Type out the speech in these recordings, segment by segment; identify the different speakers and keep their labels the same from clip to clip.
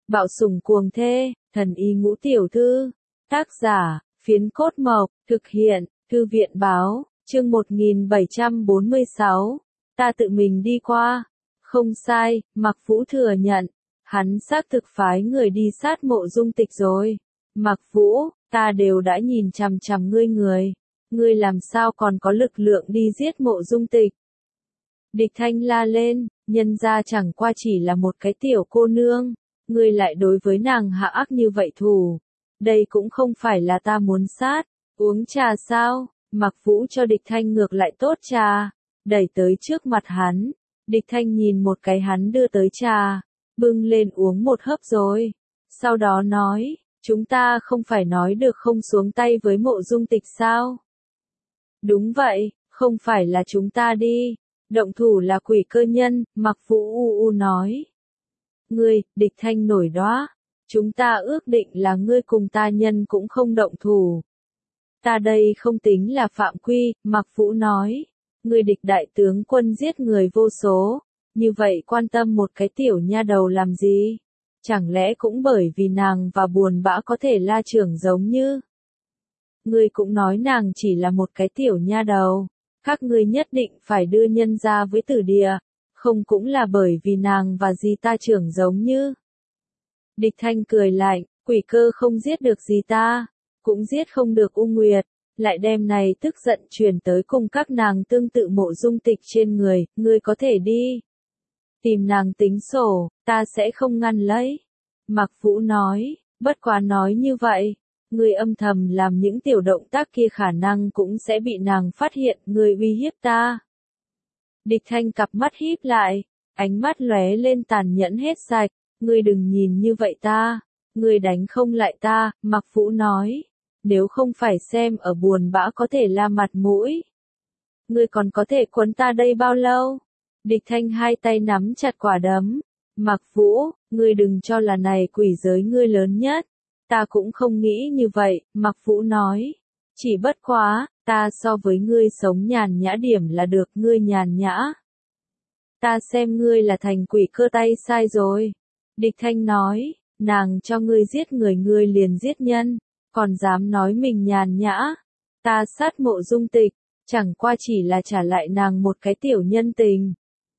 Speaker 1: Bạo sủng cuồng thê, thần y ngũ tiểu thư. Tác giả, Phiến Cốt Mộc, thực hiện, Thư viện báo, chương 1746. Ta tự mình đi qua. Không sai, Mạc Vũ thừa nhận. Hắn xác thực phái người đi sát Mộ Dung Tịch rồi. Mạc Vũ, ta đều đã nhìn chằm chằm ngươi. Ngươi làm sao còn có lực lượng đi giết Mộ Dung Tịch? Địch Thanh la lên, nhân ra chẳng qua chỉ là một cái tiểu cô nương. Ngươi lại đối với nàng hạ ác như vậy thù. Đây cũng không phải là ta muốn sát. Uống trà sao? Mạc Vũ cho Địch Thanh ngược lại tốt trà. Đẩy tới trước mặt hắn. Địch Thanh nhìn một cái hắn đưa tới trà. Bưng lên uống một hớp rồi. Sau đó nói, chúng ta không phải nói được không xuống tay với Mộ Dung Tịch sao? Đúng vậy, không phải là chúng ta đi. Động thủ là Quỷ Cơ Nhân, Mạc Vũ u nói. Ngươi, Địch Thanh nổi đoá. Chúng ta ước định là ngươi cùng ta nhân cũng không động thủ. Ta đây không tính là phạm quy, Mạc Vũ nói. Ngươi Địch đại tướng quân giết người vô số. Như vậy quan tâm một cái tiểu nha đầu làm gì? Chẳng lẽ cũng bởi vì nàng và buồn bã có thể la trưởng giống như? Ngươi cũng nói nàng chỉ là một cái tiểu nha đầu. Các ngươi nhất định phải đưa nhân ra với tử địa. Không cũng là bởi vì nàng và gì ta trưởng giống như? Địch Thanh cười lạnh, Quỷ Cơ không giết được gì ta, cũng giết không được U Nguyệt, lại đem này tức giận truyền tới cùng các nàng tương tự Mộ Dung Tịch trên người, ngươi có thể đi. Tìm nàng tính sổ, ta sẽ không ngăn lấy. Mạc Vũ nói, bất quá nói như vậy, ngươi âm thầm làm những tiểu động tác kia khả năng cũng sẽ bị nàng phát hiện, ngươi uy hiếp ta. Địch Thanh cặp mắt híp lại, ánh mắt lóe lên tàn nhẫn hết sạch, ngươi đừng nhìn như vậy ta, ngươi đánh không lại ta, Mạc Vũ nói, nếu không phải xem ở buồn bã có thể la mặt mũi. Ngươi còn có thể quấn ta đây bao lâu? Địch Thanh hai tay nắm chặt quả đấm, Mạc Vũ, ngươi đừng cho là này quỷ giới ngươi lớn nhất, ta cũng không nghĩ như vậy, Mạc Vũ nói, chỉ bất quá, ta so với ngươi sống nhàn nhã điểm là được, ngươi nhàn nhã. Ta xem ngươi là thành Quỷ Cơ tay sai rồi. Địch Thanh nói, nàng cho ngươi giết người ngươi liền giết nhân, còn dám nói mình nhàn nhã. Ta sát Mộ Dung Tịch, chẳng qua chỉ là trả lại nàng một cái tiểu nhân tình.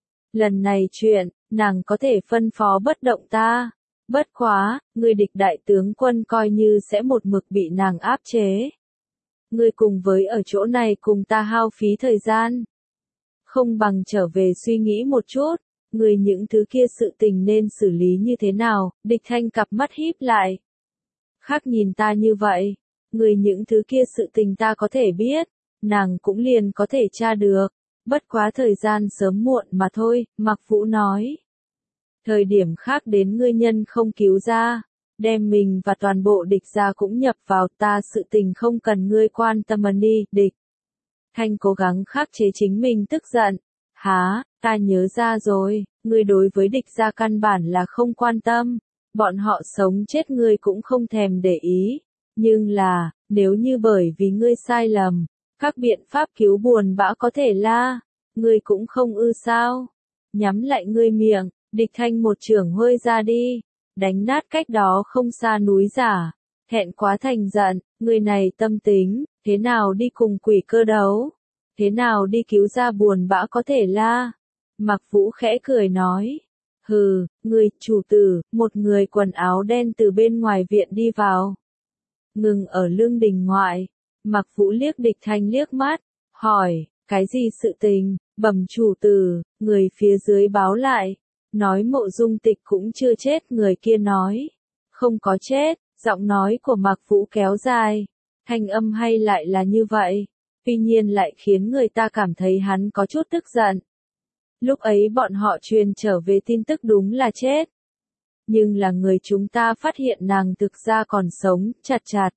Speaker 1: Lần này chuyện, nàng có thể phân phó bất động ta. Bất quá, ngươi Địch đại tướng quân coi như sẽ một mực bị nàng áp chế. Ngươi cùng với ở chỗ này cùng ta hao phí thời gian. Không bằng trở về suy nghĩ một chút, ngươi những thứ kia sự tình nên xử lý như thế nào? Địch Thanh cặp mắt híp lại. Khác nhìn ta như vậy, ngươi những thứ kia sự tình ta có thể biết, nàng cũng liền có thể tra được, bất quá thời gian sớm muộn mà thôi, Mạc Vũ nói. Thời điểm khác đến ngươi nhân không cứu ra, đem mình và toàn bộ Địch gia cũng nhập vào ta, sự tình không cần ngươi quan tâm đi, Địch. Thanh cố gắng khắc chế chính mình tức giận. Hả, ta nhớ ra rồi, ngươi đối với Địch gia căn bản là không quan tâm, bọn họ sống chết ngươi cũng không thèm để ý, nhưng là, nếu như bởi vì ngươi sai lầm, các biện pháp cứu buồn bã có thể la, ngươi cũng không ư sao? Nhắm lại ngươi miệng, Địch Thanh một chưởng hơi ra đi, đánh nát cách đó không xa núi giả, thẹn quá thành giận, người này tâm tính, thế nào đi cùng Quỷ Cơ đấu? Thế nào đi cứu ra buồn bã có thể la? Mạc Vũ khẽ cười nói. Hừ, người, chủ tử, một người quần áo đen từ bên ngoài viện đi vào. Ngừng ở lương đình ngoại. Mạc Vũ liếc Địch Thanh liếc mắt, hỏi, cái gì sự tình? Bẩm chủ tử, người phía dưới báo lại. Nói Mộ Dung Tịch cũng chưa chết, người kia nói. Không có chết, giọng nói của Mạc Vũ kéo dài. Thanh âm hay lại là như vậy. Tuy nhiên lại khiến người ta cảm thấy hắn có chút tức giận. Lúc ấy bọn họ truyền trở về tin tức đúng là chết. Nhưng là người chúng ta phát hiện nàng thực ra còn sống, chặt.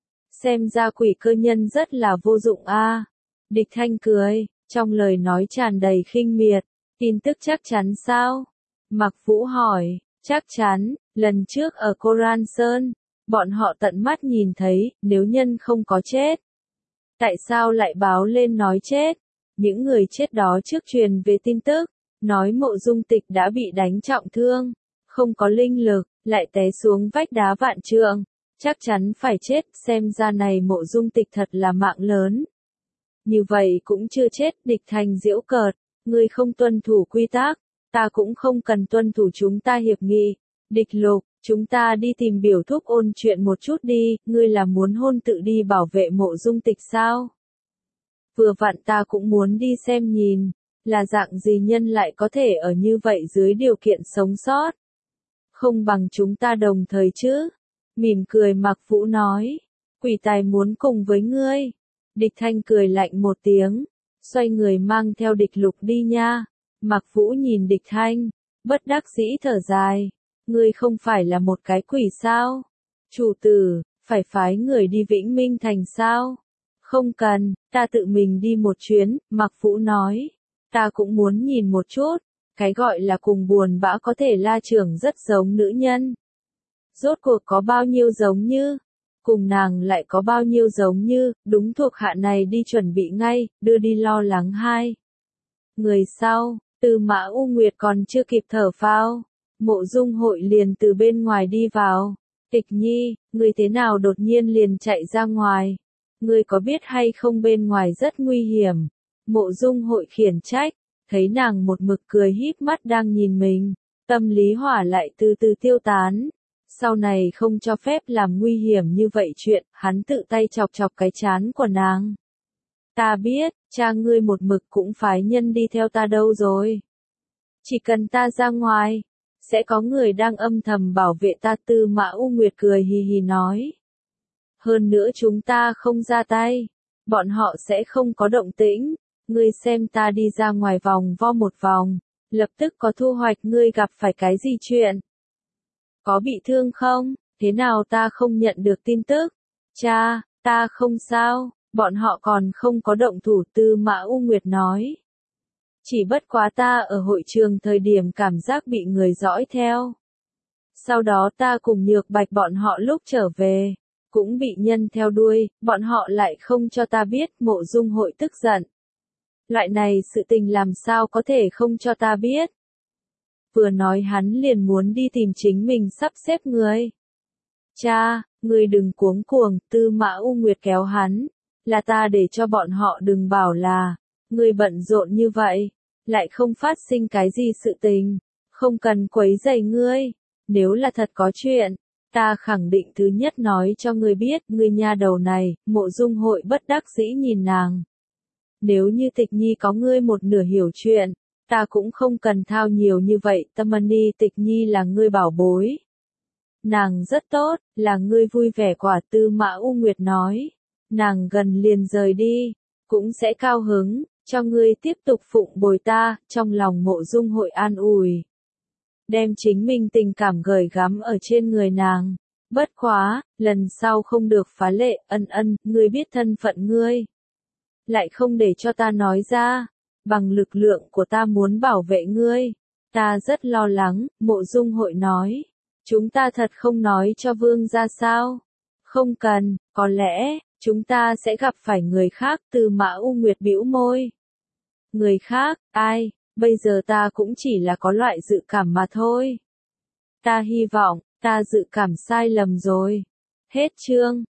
Speaker 1: Xem ra Quỷ Cơ Nhân rất là vô dụng a. Địch Thanh cười, trong lời nói tràn đầy khinh miệt. Tin tức chắc chắn sao? Mạc Vũ hỏi, chắc chắn, lần trước ở Koran Sơn, bọn họ tận mắt nhìn thấy, nếu nhân không có chết. Tại sao lại báo lên nói chết? Những người chết đó trước truyền về tin tức, nói Mộ Dung Tịch đã bị đánh trọng thương, không có linh lực, lại té xuống vách đá vạn trượng, chắc chắn phải chết, xem ra này Mộ Dung Tịch thật là mạng lớn. Như vậy cũng chưa chết, Địch Thanh giễu cợt, ngươi không tuân thủ quy tắc, ta cũng không cần tuân thủ, chúng ta hiệp nghị. Địch Lục, chúng ta đi tìm biểu thúc ôn chuyện một chút đi, ngươi là muốn hôn tự đi bảo vệ Mộ Dung Tịch sao? Vừa vặn ta cũng muốn đi xem nhìn, là dạng gì nhân lại có thể ở như vậy dưới điều kiện sống sót. Không bằng chúng ta đồng thời chứ? Mỉm cười Mạc Vũ nói, quỷ tài muốn cùng với ngươi. Địch Thanh cười lạnh một tiếng, xoay người mang theo Địch Lục đi nha. Mạc Vũ nhìn Địch Thanh, bất đắc dĩ thở dài, ngươi không phải là một cái quỷ sao? Chủ tử, phải phái người đi Vĩnh Minh Thành sao? Không cần, ta tự mình đi một chuyến, Mạc Vũ nói, ta cũng muốn nhìn một chút, cái gọi là cùng buồn bã có thể La Trưởng rất giống nữ nhân. Rốt cuộc có bao nhiêu giống như, cùng nàng lại có bao nhiêu giống như, đúng thuộc hạ này đi chuẩn bị ngay, đưa đi lo lắng hai. Người sau, Tư Mã U Nguyệt còn chưa kịp thở phào, Mộ Dung Hội liền từ bên ngoài đi vào. Tịch Nhi, người thế nào đột nhiên liền chạy ra ngoài? Ngươi có biết hay không bên ngoài rất nguy hiểm? Mộ Dung Hội khiển trách, thấy nàng một mực cười híp mắt đang nhìn mình, tâm lý hỏa lại từ từ tiêu tán. Sau này không cho phép làm nguy hiểm như vậy chuyện, hắn tự tay chọc chọc cái trán của nàng. Ta biết, cha ngươi một mực cũng phái nhân đi theo ta đâu rồi. Chỉ cần ta ra ngoài, sẽ có người đang âm thầm bảo vệ ta. Tư Mã U Nguyệt cười hì hì nói. Hơn nữa chúng ta không ra tay, bọn họ sẽ không có động tĩnh. Ngươi xem ta đi ra ngoài vòng vo một vòng, lập tức có thu hoạch. Ngươi gặp phải cái gì chuyện? Có bị thương không? Thế nào ta không nhận được tin tức? Cha, ta không sao, bọn họ còn không có động thủ. Tư Mã U Nguyệt nói. Chỉ bất quá ta ở hội trường thời điểm cảm giác bị người dõi theo. Sau đó ta cùng Nhược Bạch bọn họ lúc trở về, cũng bị nhân theo đuôi, bọn họ lại không cho ta biết. Mộ Dung Hội tức giận. Loại này sự tình làm sao có thể không cho ta biết? Vừa nói hắn liền muốn đi tìm chính mình sắp xếp người. Cha, ngươi đừng cuống cuồng, Tư Mã U Nguyệt kéo hắn, là ta để cho bọn họ đừng bảo là, ngươi bận rộn như vậy, lại không phát sinh cái gì sự tình, không cần quấy rầy ngươi, nếu là thật có chuyện, ta khẳng định thứ nhất nói cho ngươi biết. Ngươi nha đầu này. Mộ Dung Hội bất đắc dĩ nhìn nàng. Nếu như Tịch Nhi có ngươi một nửa hiểu chuyện, ta cũng không cần thao nhiều như vậy. Tamani, Tịch Nhi là ngươi bảo bối. Nàng rất tốt, là ngươi vui vẻ quả. Tư Mã U Nguyệt nói. Nàng gần liền rời đi, cũng sẽ cao hứng, cho ngươi tiếp tục phụng bồi ta. Trong lòng Mộ Dung Hội an ủi, đem chính mình tình cảm gửi gắm ở trên người nàng. Bất quá, lần sau không được phá lệ. Ân, ngươi biết thân phận ngươi, lại không để cho ta nói ra, bằng lực lượng của ta muốn bảo vệ ngươi. Ta rất lo lắng. Mộ Dung Hội nói. Chúng ta thật không nói cho vương ra sao? Không cần, có lẽ, chúng ta sẽ gặp phải người khác. Tư Mã U Nguyệt bĩu môi. Người khác, ai? Bây giờ ta cũng chỉ là có loại dự cảm mà thôi. Ta hy vọng, ta dự cảm sai lầm rồi. Hết chương.